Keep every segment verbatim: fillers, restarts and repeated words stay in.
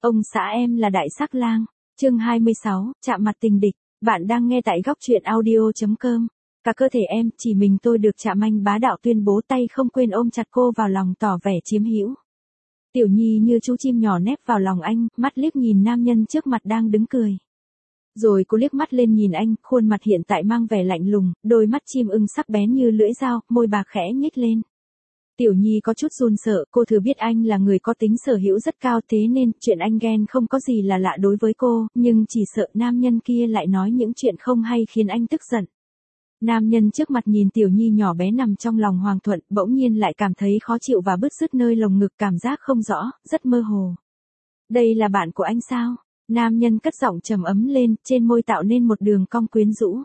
Ông xã em là đại sắc lang. Chương hai mươi sáu, chạm mặt tình địch. Bạn đang nghe tại góc truyện audio.com. Cả cơ thể em, chỉ mình tôi được chạm, anh bá đạo tuyên bố, tay không quên ôm chặt cô vào lòng tỏ vẻ chiếm hữu. Tiểu Nhi như chú chim nhỏ nép vào lòng anh, mắt liếc nhìn nam nhân trước mặt đang đứng cười. Rồi cô liếc mắt lên nhìn anh, khuôn mặt hiện tại mang vẻ lạnh lùng, đôi mắt chim ưng sắc bén như lưỡi dao, môi bạc khẽ nhếch lên. Tiểu Nhi có chút run sợ, cô thừa biết anh là người có tính sở hữu rất cao, thế nên chuyện anh ghen không có gì là lạ đối với cô, nhưng chỉ sợ nam nhân kia lại nói những chuyện không hay khiến anh tức giận. Nam nhân trước mặt nhìn Tiểu Nhi nhỏ bé nằm trong lòng Hoàng Thuận, bỗng nhiên lại cảm thấy khó chịu và bứt rứt nơi lồng ngực, cảm giác không rõ, rất mơ hồ. Đây là bạn của anh sao? Nam nhân cất giọng trầm ấm lên, trên môi tạo nên một đường cong quyến rũ.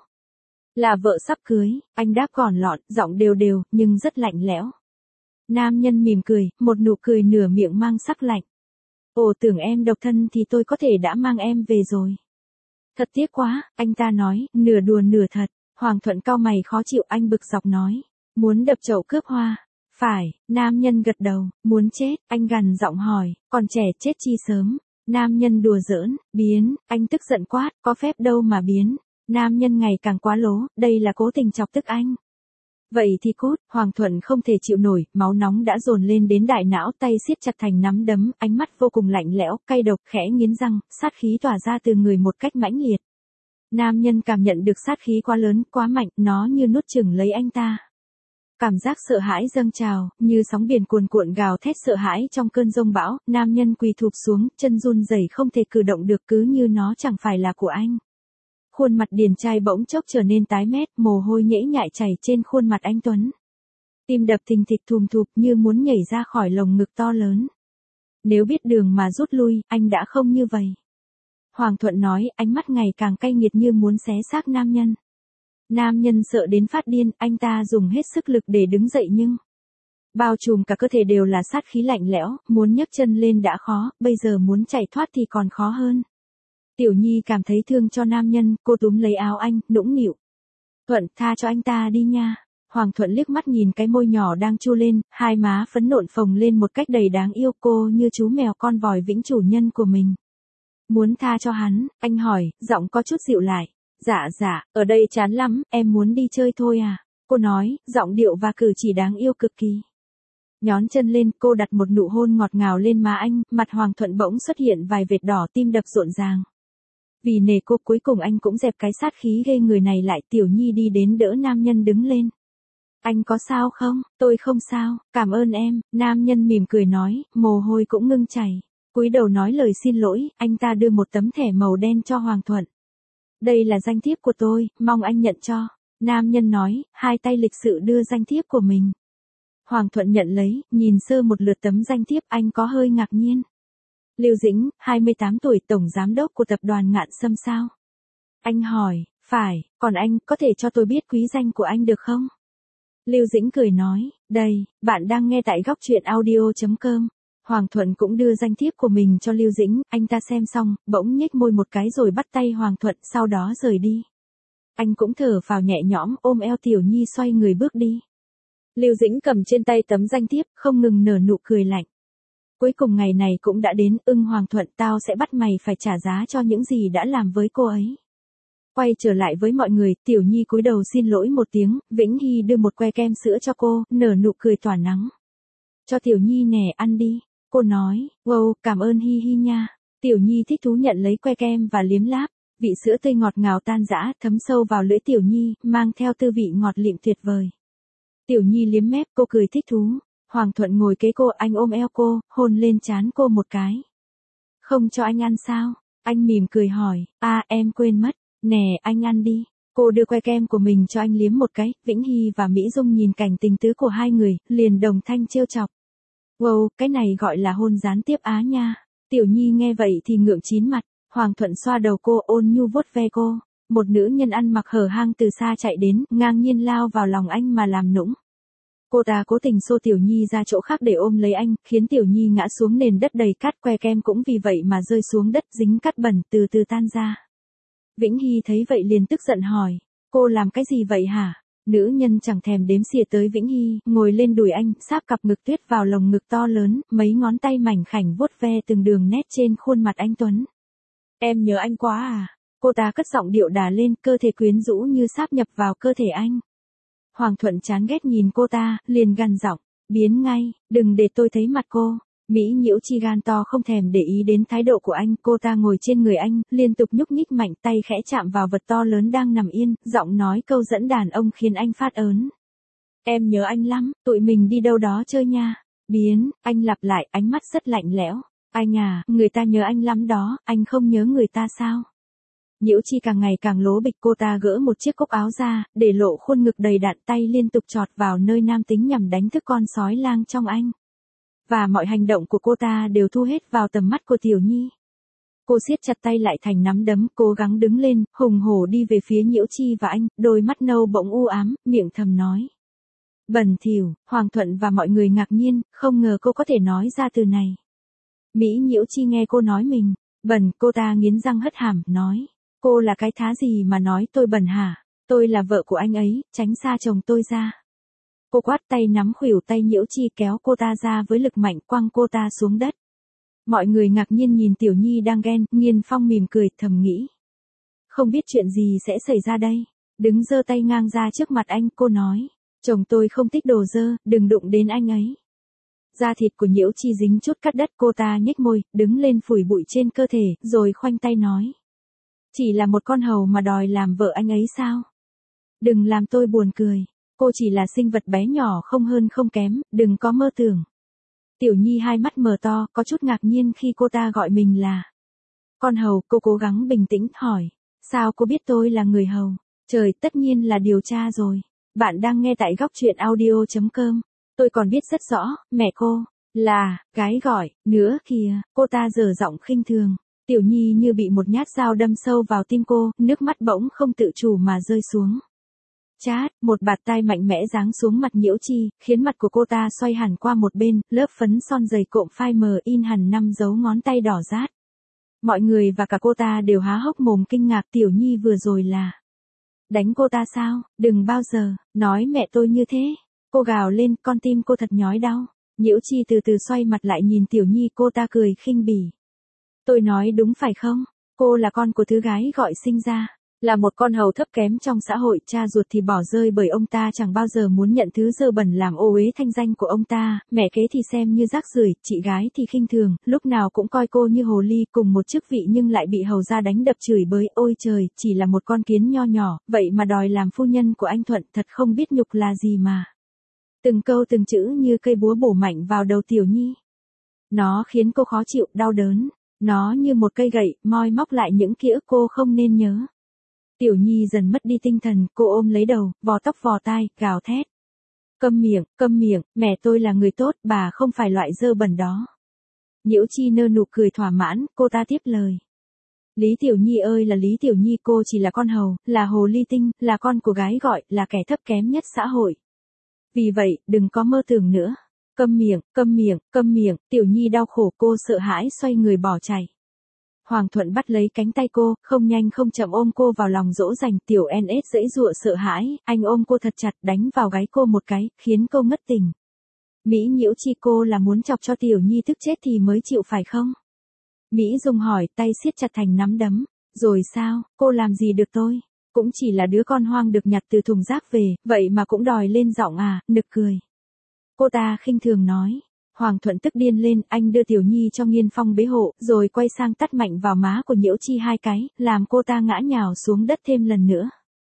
Là vợ sắp cưới, anh đáp gọn lọn, giọng đều đều, nhưng rất lạnh lẽo. Nam nhân mỉm cười, một nụ cười nửa miệng mang sắc lạnh. Ồ, tưởng em độc thân thì tôi có thể đã mang em về rồi. Thật tiếc quá, anh ta nói, nửa đùa nửa thật. Hoàng Thuận cau mày khó chịu, anh bực dọc nói. Muốn đập chậu cướp hoa. Phải, nam nhân gật đầu. Muốn chết, anh gằn giọng hỏi, còn trẻ chết chi sớm. Nam nhân đùa giỡn, biến, anh tức giận quát, có phép đâu mà biến. Nam nhân ngày càng quá lố, đây là cố tình chọc tức anh. Vậy thì cút, Hoàng Thuận không thể chịu nổi, máu nóng đã dồn lên đến đại não, tay siết chặt thành nắm đấm, ánh mắt vô cùng lạnh lẽo, cay độc, khẽ nghiến răng, sát khí tỏa ra từ người một cách mãnh liệt. Nam nhân cảm nhận được sát khí quá lớn, quá mạnh, nó như nuốt chửng lấy anh ta. Cảm giác sợ hãi dâng trào, như sóng biển cuồn cuộn gào thét sợ hãi trong cơn giông bão, nam nhân quỳ thụp xuống, chân run rẩy không thể cử động được, cứ như nó chẳng phải là của anh. Khuôn mặt điển trai bỗng chốc trở nên tái mét, mồ hôi nhễ nhại chảy trên khuôn mặt anh tuấn. Tim đập thình thịch thùm thụp như muốn nhảy ra khỏi lồng ngực to lớn. Nếu biết đường mà rút lui, anh đã không như vậy. Hoàng Thuận nói, ánh mắt ngày càng cay nghiệt như muốn xé xác nam nhân. Nam nhân sợ đến phát điên, anh ta dùng hết sức lực để đứng dậy nhưng bao trùm cả cơ thể đều là sát khí lạnh lẽo, muốn nhấc chân lên đã khó, bây giờ muốn chạy thoát thì còn khó hơn. Tiểu Nhi cảm thấy thương cho nam nhân, cô túm lấy áo anh, nũng nịu. Thuận, tha cho anh ta đi nha. Hoàng Thuận liếc mắt nhìn cái môi nhỏ đang chu lên, hai má phấn nộn phồng lên một cách đầy đáng yêu, cô như chú mèo con vòi vĩnh chủ nhân của mình. Muốn tha cho hắn, anh hỏi, giọng có chút dịu lại. Dạ dạ, ở đây chán lắm, em muốn đi chơi thôi à. Cô nói, giọng điệu và cử chỉ đáng yêu cực kỳ. Nhón chân lên, cô đặt một nụ hôn ngọt ngào lên má anh, mặt Hoàng Thuận bỗng xuất hiện vài vệt đỏ, tim đập rộn ràng. Vì nể cô, cuối cùng anh cũng dẹp cái sát khí ghê người này lại. Tiểu Nhi đi đến đỡ nam nhân đứng lên. Anh có sao không? Tôi không sao, cảm ơn em. Nam nhân mỉm cười nói, mồ hôi cũng ngưng chảy. Cúi đầu nói lời xin lỗi, anh ta đưa một tấm thẻ màu đen cho Hoàng Thuận. Đây là danh thiếp của tôi, mong anh nhận cho. Nam nhân nói, hai tay lịch sự đưa danh thiếp của mình. Hoàng Thuận nhận lấy, nhìn sơ một lượt tấm danh thiếp, anh có hơi ngạc nhiên. Lưu Dĩnh, hai mươi tám tuổi, tổng giám đốc của tập đoàn Ngạn Sâm sao? Anh hỏi, phải, còn anh, có thể cho tôi biết quý danh của anh được không? Lưu Dĩnh cười nói, đây, bạn đang nghe tại góc truyện audio.com. Hoàng Thuận cũng đưa danh thiếp của mình cho Lưu Dĩnh, anh ta xem xong, bỗng nhếch môi một cái rồi bắt tay Hoàng Thuận, sau đó rời đi. Anh cũng thở phào nhẹ nhõm, ôm eo Tiểu Nhi xoay người bước đi. Lưu Dĩnh cầm trên tay tấm danh thiếp, không ngừng nở nụ cười lạnh. Cuối cùng ngày này cũng đã đến, ưng Hoàng Thuận, tao sẽ bắt mày phải trả giá cho những gì đã làm với cô ấy. Quay trở lại với mọi người, Tiểu Nhi cúi đầu xin lỗi một tiếng, Vĩnh Hy đưa một que kem sữa cho cô, nở nụ cười tỏa nắng. Cho Tiểu Nhi nè, ăn đi. Cô nói, wow, cảm ơn Hi Hi nha. Tiểu Nhi thích thú nhận lấy que kem và liếm láp. Vị sữa tươi ngọt ngào tan rã, thấm sâu vào lưỡi Tiểu Nhi, mang theo tư vị ngọt lịm tuyệt vời. Tiểu Nhi liếm mép, cô cười thích thú. Hoàng Thuận ngồi kế cô, anh ôm eo cô, hôn lên trán cô một cái. Không cho anh ăn sao? Anh mỉm cười hỏi, à em quên mất, nè anh ăn đi. Cô đưa que kem của mình cho anh liếm một cái, Vĩnh Hy và Mỹ Dung nhìn cảnh tình tứ của hai người, liền đồng thanh trêu chọc. Wow, cái này gọi là hôn gián tiếp á nha. Tiểu Nhi nghe vậy thì ngượng chín mặt, Hoàng Thuận xoa đầu cô, ôn nhu vuốt ve cô. Một nữ nhân ăn mặc hở hang từ xa chạy đến, ngang nhiên lao vào lòng anh mà làm nũng. Cô ta cố tình xô Tiểu Nhi ra chỗ khác để ôm lấy anh, khiến Tiểu Nhi ngã xuống nền đất đầy cát, que kem cũng vì vậy mà rơi xuống đất, dính cát bẩn, từ từ tan ra. Vĩnh Hy thấy vậy liền tức giận hỏi, cô làm cái gì vậy hả? Nữ nhân chẳng thèm đếm xỉa tới Vĩnh Hy, ngồi lên đùi anh, sáp cặp ngực tuyết vào lồng ngực to lớn, mấy ngón tay mảnh khảnh vuốt ve từng đường nét trên khuôn mặt anh tuấn. Em nhớ anh quá à? Cô ta cất giọng điệu đà lên, cơ thể quyến rũ như sáp nhập vào cơ thể anh. Hoàng Thuận chán ghét nhìn cô ta, liền gằn giọng, biến ngay, đừng để tôi thấy mặt cô. Mỹ Nhiễu Chi gan to không thèm để ý đến thái độ của anh, cô ta ngồi trên người anh, liên tục nhúc nhích mạnh, tay khẽ chạm vào vật to lớn đang nằm yên, giọng nói câu dẫn đàn ông khiến anh phát ớn. Em nhớ anh lắm, tụi mình đi đâu đó chơi nha. Biến, anh lặp lại, ánh mắt rất lạnh lẽo. Anh à, người ta nhớ anh lắm đó, anh không nhớ người ta sao? Nhiễu Chi càng ngày càng lố bịch, cô ta gỡ một chiếc cúc áo ra, để lộ khuôn ngực đầy đặn, tay liên tục chọt vào nơi nam tính nhằm đánh thức con sói lang trong anh. Và mọi hành động của cô ta đều thu hết vào tầm mắt của Tiểu Nhi. Cô siết chặt tay lại thành nắm đấm, cố gắng đứng lên, hùng hổ đi về phía Nhiễu Chi và anh, đôi mắt nâu bỗng u ám, miệng thầm nói. Bẩn thỉu. Hoàng Thuận và mọi người ngạc nhiên, không ngờ cô có thể nói ra từ này. Mỹ Nhiễu Chi nghe cô nói mình bẩn, cô ta nghiến răng hất hàm, nói. Cô là cái thá gì mà nói tôi bẩn hả? Tôi là vợ của anh ấy, tránh xa chồng tôi ra. Cô quát, tay nắm khuỷu tay Nhiễu Chi, kéo cô ta ra với lực mạnh, quăng cô ta xuống đất. Mọi người ngạc nhiên nhìn Tiểu Nhi đang ghen, Nghiên Phong mỉm cười, thầm nghĩ. Không biết chuyện gì sẽ xảy ra đây. Đứng giơ tay ngang ra trước mặt anh, cô nói. Chồng tôi không thích đồ dơ, đừng đụng đến anh ấy. Da thịt của Nhiễu Chi dính chút cát đất, cô ta nhếch môi, đứng lên phủi bụi trên cơ thể, rồi khoanh tay nói. Chỉ là một con hầu mà đòi làm vợ anh ấy sao? Đừng làm tôi buồn cười. Cô chỉ là sinh vật bé nhỏ không hơn không kém, đừng có mơ tưởng. Tiểu Nhi hai mắt mở to, có chút ngạc nhiên khi cô ta gọi mình là con hầu. Cô cố gắng bình tĩnh, hỏi. Sao cô biết tôi là người hầu? Trời, tất nhiên là điều tra rồi. Bạn đang nghe tại góc truyện audio chấm com. Tôi còn biết rất rõ, mẹ cô là gái gọi nữa kìa. Cô ta dở giọng khinh thường. Tiểu Nhi như bị một nhát dao đâm sâu vào tim cô, nước mắt bỗng không tự chủ mà rơi xuống. Chát, một bạt tai mạnh mẽ giáng xuống mặt Nhiễu Chi, khiến mặt của cô ta xoay hẳn qua một bên, lớp phấn son dày cộm phai mờ in hẳn năm dấu ngón tay đỏ rát. Mọi người và cả cô ta đều há hốc mồm kinh ngạc. Tiểu Nhi vừa rồi là đánh cô ta sao? Đừng bao giờ nói mẹ tôi như thế. Cô gào lên, con tim cô thật nhói đau. Nhiễu Chi từ từ xoay mặt lại nhìn Tiểu Nhi, cô ta cười khinh bỉ. Tôi nói đúng phải không? Cô là con của thứ gái gọi sinh ra. Là một con hầu thấp kém trong xã hội, cha ruột thì bỏ rơi bởi ông ta chẳng bao giờ muốn nhận thứ dơ bẩn làm ô uế thanh danh của ông ta, mẹ kế thì xem như rác rưởi, chị gái thì khinh thường, lúc nào cũng coi cô như hồ ly, cùng một chức vị nhưng lại bị hầu gia đánh đập chửi bới. Ôi trời, chỉ là một con kiến nho nhỏ, vậy mà đòi làm phu nhân của anh Thuận, thật không biết nhục là gì mà. Từng câu từng chữ như cây búa bổ mạnh vào đầu Tiểu Nhi. Nó khiến cô khó chịu, đau đớn. Nó như một cây gậy, moi móc lại những ký ức cô không nên nhớ. Tiểu Nhi dần mất đi tinh thần, cô ôm lấy đầu, vò tóc vò tai, gào thét. Câm miệng, câm miệng, mẹ tôi là người tốt, bà không phải loại dơ bẩn đó. Nhiễu Chi nơ nụ cười thỏa mãn, cô ta tiếp lời. Lý Tiểu Nhi ơi là Lý Tiểu Nhi, cô chỉ là con hầu, là hồ ly tinh, là con của gái gọi, là kẻ thấp kém nhất xã hội. Vì vậy, đừng có mơ tưởng nữa. Câm miệng, câm miệng, câm miệng. Tiểu Nhi đau khổ, cô sợ hãi xoay người bỏ chạy. Hoàng Thuận bắt lấy cánh tay cô, không nhanh không chậm ôm cô vào lòng dỗ dành. Tiểu en ét giãy giụa sợ hãi, anh ôm cô thật chặt, đánh vào gáy cô một cái, khiến cô ngất tỉnh. Mỹ Nhiễu Chi, cô là muốn chọc cho Tiểu Nhi tức chết thì mới chịu phải không? Mỹ Dung hỏi, tay siết chặt thành nắm đấm. Rồi sao, cô làm gì được tôi? Cũng chỉ là đứa con hoang được nhặt từ thùng rác về, vậy mà cũng đòi lên giọng à, nực cười. Cô ta khinh thường nói. Hoàng Thuận tức điên lên, anh đưa Tiểu Nhi cho Nghiên Phong bế hộ, rồi quay sang tát mạnh vào má của Nhiễu Chi hai cái, làm cô ta ngã nhào xuống đất thêm lần nữa.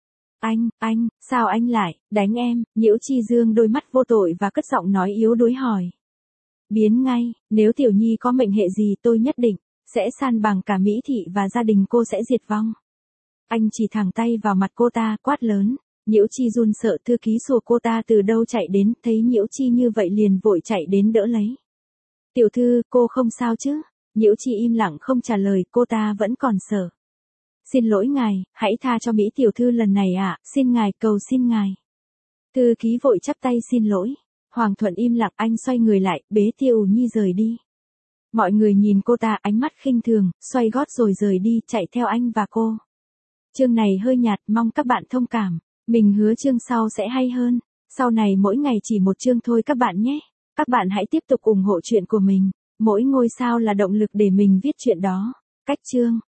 Anh, anh, sao anh lại đánh em? Nhiễu Chi dương đôi mắt vô tội và cất giọng nói yếu đuối hỏi. Biến ngay, nếu Tiểu Nhi có mệnh hệ gì tôi nhất định sẽ san bằng cả Mỹ thị và gia đình cô sẽ diệt vong. Anh chỉ thẳng tay vào mặt cô ta, quát lớn. Nhiễu Chi run sợ, thư ký sùa cô ta từ đâu chạy đến, thấy Nhiễu Chi như vậy liền vội chạy đến đỡ lấy. Tiểu thư, cô không sao chứ? Nhiễu Chi im lặng không trả lời, cô ta vẫn còn sợ. Xin lỗi ngài, hãy tha cho Mỹ tiểu thư lần này ạ, à, xin ngài, cầu xin ngài. Thư ký vội chắp tay xin lỗi. Hoàng Thuận im lặng, anh xoay người lại, bế Tiểu Nhi rời đi. Mọi người nhìn cô ta ánh mắt khinh thường, xoay gót rồi rời đi, chạy theo anh và cô. Chương này hơi nhạt, mong các bạn thông cảm. Mình hứa chương sau sẽ hay hơn. Sau này mỗi ngày chỉ một chương thôi các bạn nhé. Các bạn hãy tiếp tục ủng hộ chuyện của mình. Mỗi ngôi sao là động lực để mình viết chuyện đó. Cách chương